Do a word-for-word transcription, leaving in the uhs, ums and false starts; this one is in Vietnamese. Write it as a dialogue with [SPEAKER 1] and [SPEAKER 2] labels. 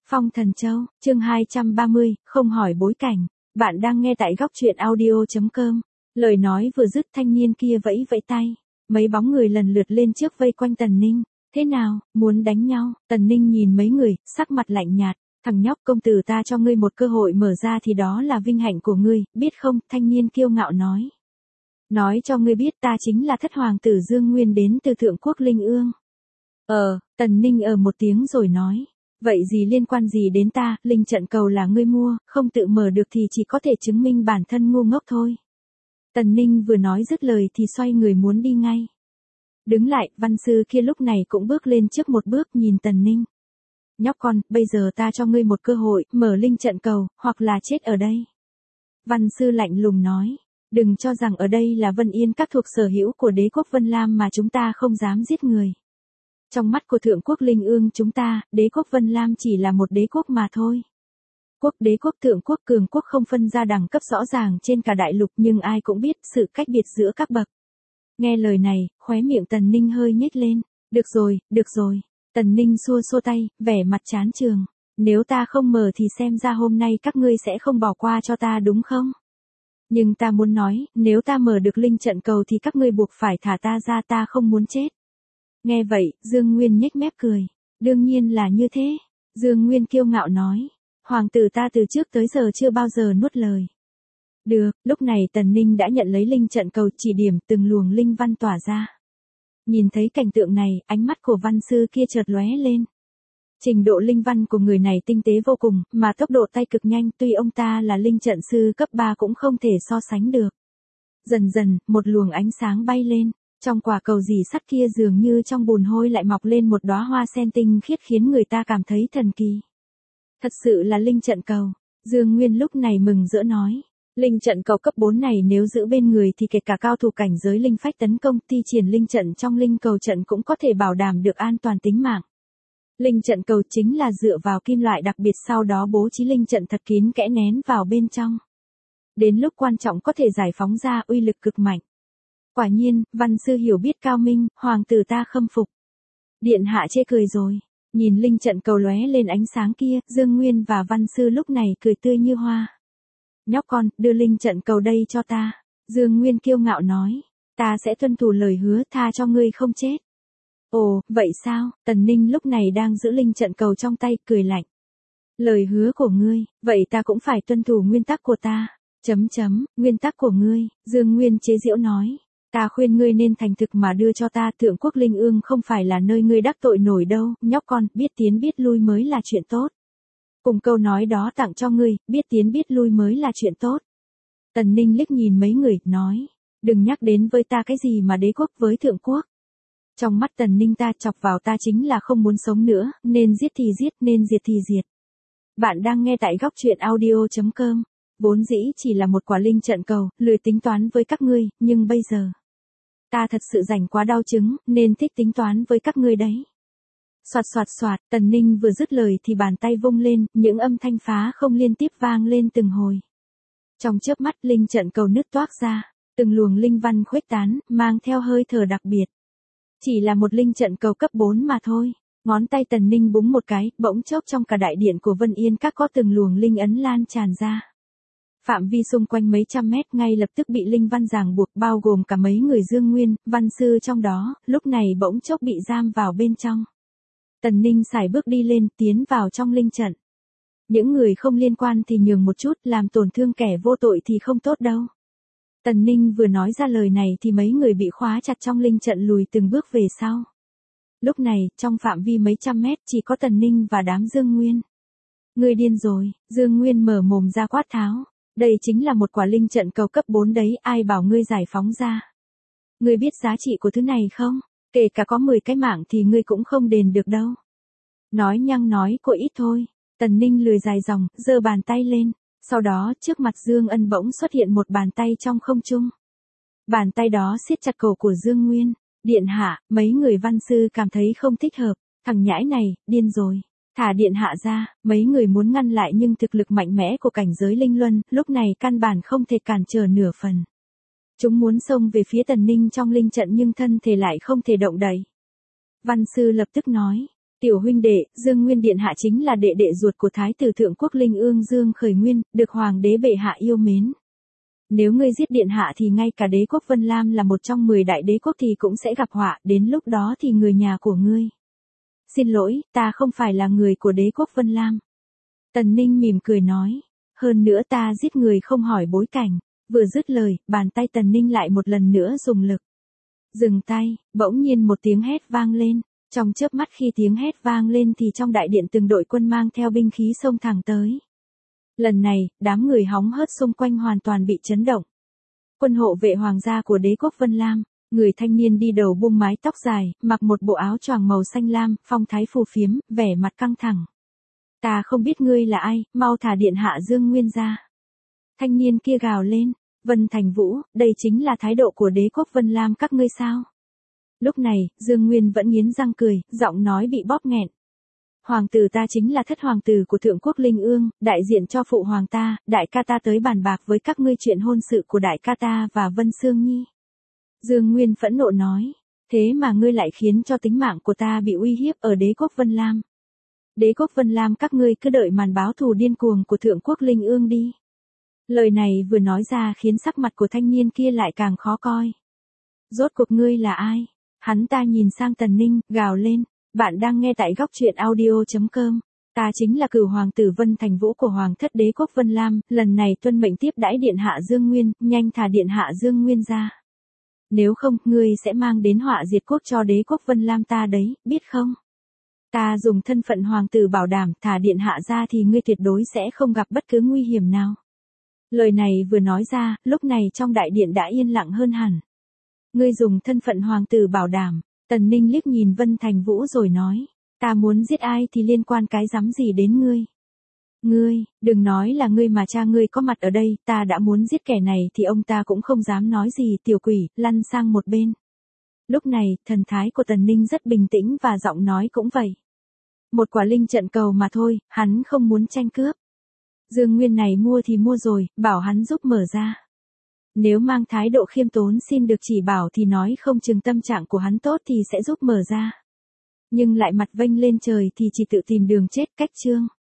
[SPEAKER 1] Phong Thần Châu, chương hai trăm ba mươi, không hỏi bối cảnh. Bạn đang nghe tại góc truyện audio chấm com. Lời nói vừa dứt thanh niên kia vẫy vẫy tay. Mấy bóng người lần lượt lên trước vây quanh Tần Ninh. Thế nào, muốn đánh nhau? Tần Ninh nhìn mấy người, sắc mặt lạnh nhạt. Thằng nhóc, công tử ta cho ngươi một cơ hội mở ra thì đó là vinh hạnh của ngươi, biết không? Thanh niên kiêu ngạo nói. Nói cho ngươi biết ta chính là thất hoàng tử Dương Nguyên đến từ Thượng Quốc Linh Ương. Ờ, Tần Ninh ờ một tiếng rồi nói. Vậy gì liên quan gì đến ta, linh trận cầu là ngươi mua, không tự mở được thì chỉ có thể chứng minh bản thân ngu ngốc thôi. Tần Ninh vừa nói dứt lời thì xoay người muốn đi ngay. Đứng lại, văn sư kia lúc này cũng bước lên trước một bước nhìn Tần Ninh. Nhóc con, bây giờ ta cho ngươi một cơ hội, mở linh trận cầu, hoặc là chết ở đây. Văn sư lạnh lùng nói, đừng cho rằng ở đây là Vân Yên các thuộc sở hữu của đế quốc Vân Lam mà chúng ta không dám giết người. Trong mắt của Thượng Quốc Linh Ương chúng ta, đế quốc Vân Lam chỉ là một đế quốc mà thôi. Quốc đế quốc Thượng Quốc Cường Quốc không phân ra đẳng cấp rõ ràng trên cả đại lục, nhưng ai cũng biết sự cách biệt giữa các bậc. Nghe lời này, khóe miệng Tần Ninh hơi nhếch lên. Được rồi, được rồi. Tần Ninh xua xua tay, vẻ mặt chán chường. Nếu ta không mở thì xem ra hôm nay các ngươi sẽ không bỏ qua cho ta đúng không? Nhưng ta muốn nói, nếu ta mở được linh trận cầu thì các ngươi buộc phải thả ta ra, ta không muốn chết. Nghe vậy, Dương Nguyên nhếch mép cười. Đương nhiên là như thế. Dương Nguyên kiêu ngạo nói. Hoàng tử ta từ trước tới giờ chưa bao giờ nuốt lời. Được, lúc này Tần Ninh đã nhận lấy linh trận cầu chỉ điểm, từng luồng linh văn tỏa ra. Nhìn thấy cảnh tượng này, ánh mắt của văn sư kia chợt lóe lên. Trình độ linh văn của người này tinh tế vô cùng, mà tốc độ tay cực nhanh, tuy ông ta là linh trận sư cấp ba cũng không thể so sánh được. Dần dần, một luồng ánh sáng bay lên. Trong quả cầu dì sắt kia dường như trong bùn hôi lại mọc lên một đóa hoa sen tinh khiết khiến người ta cảm thấy thần kỳ. Thật sự là linh trận cầu. Dương Nguyên lúc này mừng rỡ nói. Linh trận cầu cấp bốn này nếu giữ bên người thì kể cả cao thủ cảnh giới linh phách tấn công thi triển linh trận trong linh cầu trận cũng có thể bảo đảm được an toàn tính mạng. Linh trận cầu chính là dựa vào kim loại đặc biệt sau đó bố trí linh trận thật kín kẽ nén vào bên trong. Đến lúc quan trọng có thể giải phóng ra uy lực cực mạnh. Quả nhiên, văn sư hiểu biết cao minh, hoàng tử ta khâm phục. Điện hạ chê cười rồi. Nhìn linh trận cầu lóe lên ánh sáng kia, Dương Nguyên và văn sư lúc này cười tươi như hoa. Nhóc con, đưa linh trận cầu đây cho ta. Dương Nguyên kiêu ngạo nói. Ta sẽ tuân thủ lời hứa, tha cho ngươi không chết. Ồ, vậy sao? Tần Ninh lúc này đang giữ linh trận cầu trong tay, cười lạnh. Lời hứa của ngươi, vậy ta cũng phải tuân thủ nguyên tắc của ta. Chấm chấm, nguyên tắc của ngươi, Dương Nguyên chế giễu nói. Ta khuyên ngươi nên thành thực mà đưa cho ta, Thượng Quốc Linh Ương không phải là nơi ngươi đắc tội nổi đâu, nhóc con, biết tiến biết lui mới là chuyện tốt. Cùng câu nói đó tặng cho ngươi, biết tiến biết lui mới là chuyện tốt. Tần Ninh liếc nhìn mấy người, nói, đừng nhắc đến với ta cái gì mà đế quốc với Thượng Quốc. Trong mắt Tần Ninh ta chọc vào ta chính là không muốn sống nữa, nên giết thì giết, nên diệt thì diệt. Bạn đang nghe tại góc truyện audio chấm com. Vốn dĩ chỉ là một quả linh trận cầu, lười tính toán với các ngươi, nhưng bây giờ ta thật sự rảnh quá đau chứng, nên thích tính toán với các ngươi đấy. Soạt soạt soạt, Tần Ninh vừa dứt lời thì bàn tay vung lên, những âm thanh phá không liên tiếp vang lên từng hồi. Trong chớp mắt linh trận cầu nứt toác ra, từng luồng linh văn khuếch tán, mang theo hơi thở đặc biệt. Chỉ là một linh trận cầu cấp bốn mà thôi. Ngón tay Tần Ninh búng một cái, bỗng chốc trong cả đại điện của Vân Yên các có từng luồng linh ấn lan tràn ra. Phạm vi xung quanh mấy trăm mét ngay lập tức bị linh văn ràng buộc, bao gồm cả mấy người Dương Nguyên, văn sư trong đó, lúc này bỗng chốc bị giam vào bên trong. Tần Ninh sải bước đi lên, tiến vào trong linh trận. Những người không liên quan thì nhường một chút, làm tổn thương kẻ vô tội thì không tốt đâu. Tần Ninh vừa nói ra lời này thì mấy người bị khóa chặt trong linh trận lùi từng bước về sau. Lúc này, trong phạm vi mấy trăm mét chỉ có Tần Ninh và đám Dương Nguyên. Ngươi điên rồi, Dương Nguyên mở mồm ra quát tháo. Đây chính là một quả linh trận cầu cấp bốn đấy, ai bảo ngươi giải phóng ra. Ngươi biết giá trị của thứ này không? Kể cả có mười cái mạng thì ngươi cũng không đền được đâu. Nói nhăng nói của ít thôi. Tần Ninh lười dài dòng, giơ bàn tay lên. Sau đó, trước mặt Dương Ân bỗng xuất hiện một bàn tay trong không trung. Bàn tay đó siết chặt cổ của Dương Nguyên. Điện hạ, mấy người văn sư cảm thấy không thích hợp. Thằng nhãi này, điên rồi. Thả điện hạ ra, mấy người muốn ngăn lại nhưng thực lực mạnh mẽ của cảnh giới linh luân, lúc này căn bản không thể cản trở nửa phần. Chúng muốn xông về phía Tần Ninh trong linh trận nhưng thân thể lại không thể động đậy. Văn sư lập tức nói, Tiểu huynh đệ, Dương Nguyên Điện Hạ chính là đệ đệ ruột của Thái tử Thượng Quốc Linh Ương Dương Khởi Nguyên, được Hoàng đế bệ hạ yêu mến. Nếu ngươi giết Điện Hạ thì ngay cả đế quốc Vân Lam là một trong mười đại đế quốc thì cũng sẽ gặp họa, đến lúc đó thì người nhà của ngươi. Xin lỗi, ta không phải là người của đế quốc Vân Lam. Tần Ninh mỉm cười nói, hơn nữa ta giết người không hỏi bối cảnh. Vừa dứt lời, bàn tay Tần Ninh lại một lần nữa dùng lực. Dừng tay, bỗng nhiên một tiếng hét vang lên. Trong chớp mắt khi tiếng hét vang lên thì trong đại điện từng đội quân mang theo binh khí xông thẳng tới. Lần này, đám người hóng hớt xung quanh hoàn toàn bị chấn động. Quân hộ vệ hoàng gia của đế quốc Vân Lam, người thanh niên đi đầu buông mái tóc dài, mặc một bộ áo choàng màu xanh lam, phong thái phù phiếm, vẻ mặt căng thẳng. Ta không biết ngươi là ai, mau thả Điện Hạ Dương Nguyên ra. Thanh niên kia gào lên, Vân Thành Vũ, đây chính là thái độ của đế quốc Vân Lam các ngươi sao? Lúc này, Dương Nguyên vẫn nghiến răng cười, giọng nói bị bóp nghẹn. Hoàng tử ta chính là thất hoàng tử của Thượng Quốc Linh Ương, đại diện cho phụ hoàng ta, đại ca ta tới bàn bạc với các ngươi chuyện hôn sự của đại ca ta và Vân Sương Nhi. Dương Nguyên phẫn nộ nói, thế mà ngươi lại khiến cho tính mạng của ta bị uy hiếp ở đế quốc Vân Lam. Đế quốc Vân Lam các ngươi cứ đợi màn báo thù điên cuồng của Thượng Quốc Linh Ương đi. Lời này vừa nói ra khiến sắc mặt của thanh niên kia lại càng khó coi. Rốt cuộc ngươi là ai? Hắn ta nhìn sang Tần Ninh, gào lên, bạn đang nghe tại góc truyện audio chấm com. Ta chính là cửu hoàng tử Vân Thành Vũ của Hoàng thất đế quốc Vân Lam, lần này tuân mệnh tiếp đãi Điện Hạ Dương Nguyên, nhanh thả Điện Hạ Dương Nguyên ra. Nếu không, ngươi sẽ mang đến họa diệt quốc cho đế quốc Vân Lam ta đấy, biết không? Ta dùng thân phận hoàng tử bảo đảm thả Điện Hạ ra thì ngươi tuyệt đối sẽ không gặp bất cứ nguy hiểm nào. Lời này vừa nói ra, lúc này trong đại điện đã yên lặng hơn hẳn. Ngươi dùng thân phận hoàng tử bảo đảm, Tần Ninh liếc nhìn Vân Thành Vũ rồi nói, ta muốn giết ai thì liên quan cái rắm gì đến ngươi. Ngươi, đừng nói là ngươi mà cha ngươi có mặt ở đây, ta đã muốn giết kẻ này thì ông ta cũng không dám nói gì, tiểu quỷ, lăn sang một bên. Lúc này, thần thái của Tần Ninh rất bình tĩnh và giọng nói cũng vậy. Một quả linh trận cầu mà thôi, hắn không muốn tranh cướp. Dương Nguyên này mua thì mua rồi, bảo hắn giúp mở ra. Nếu mang thái độ khiêm tốn xin được chỉ bảo thì nói không chừng tâm trạng của hắn tốt thì sẽ giúp mở ra. Nhưng lại mặt vênh lên trời thì chỉ tự tìm đường chết, cách chương.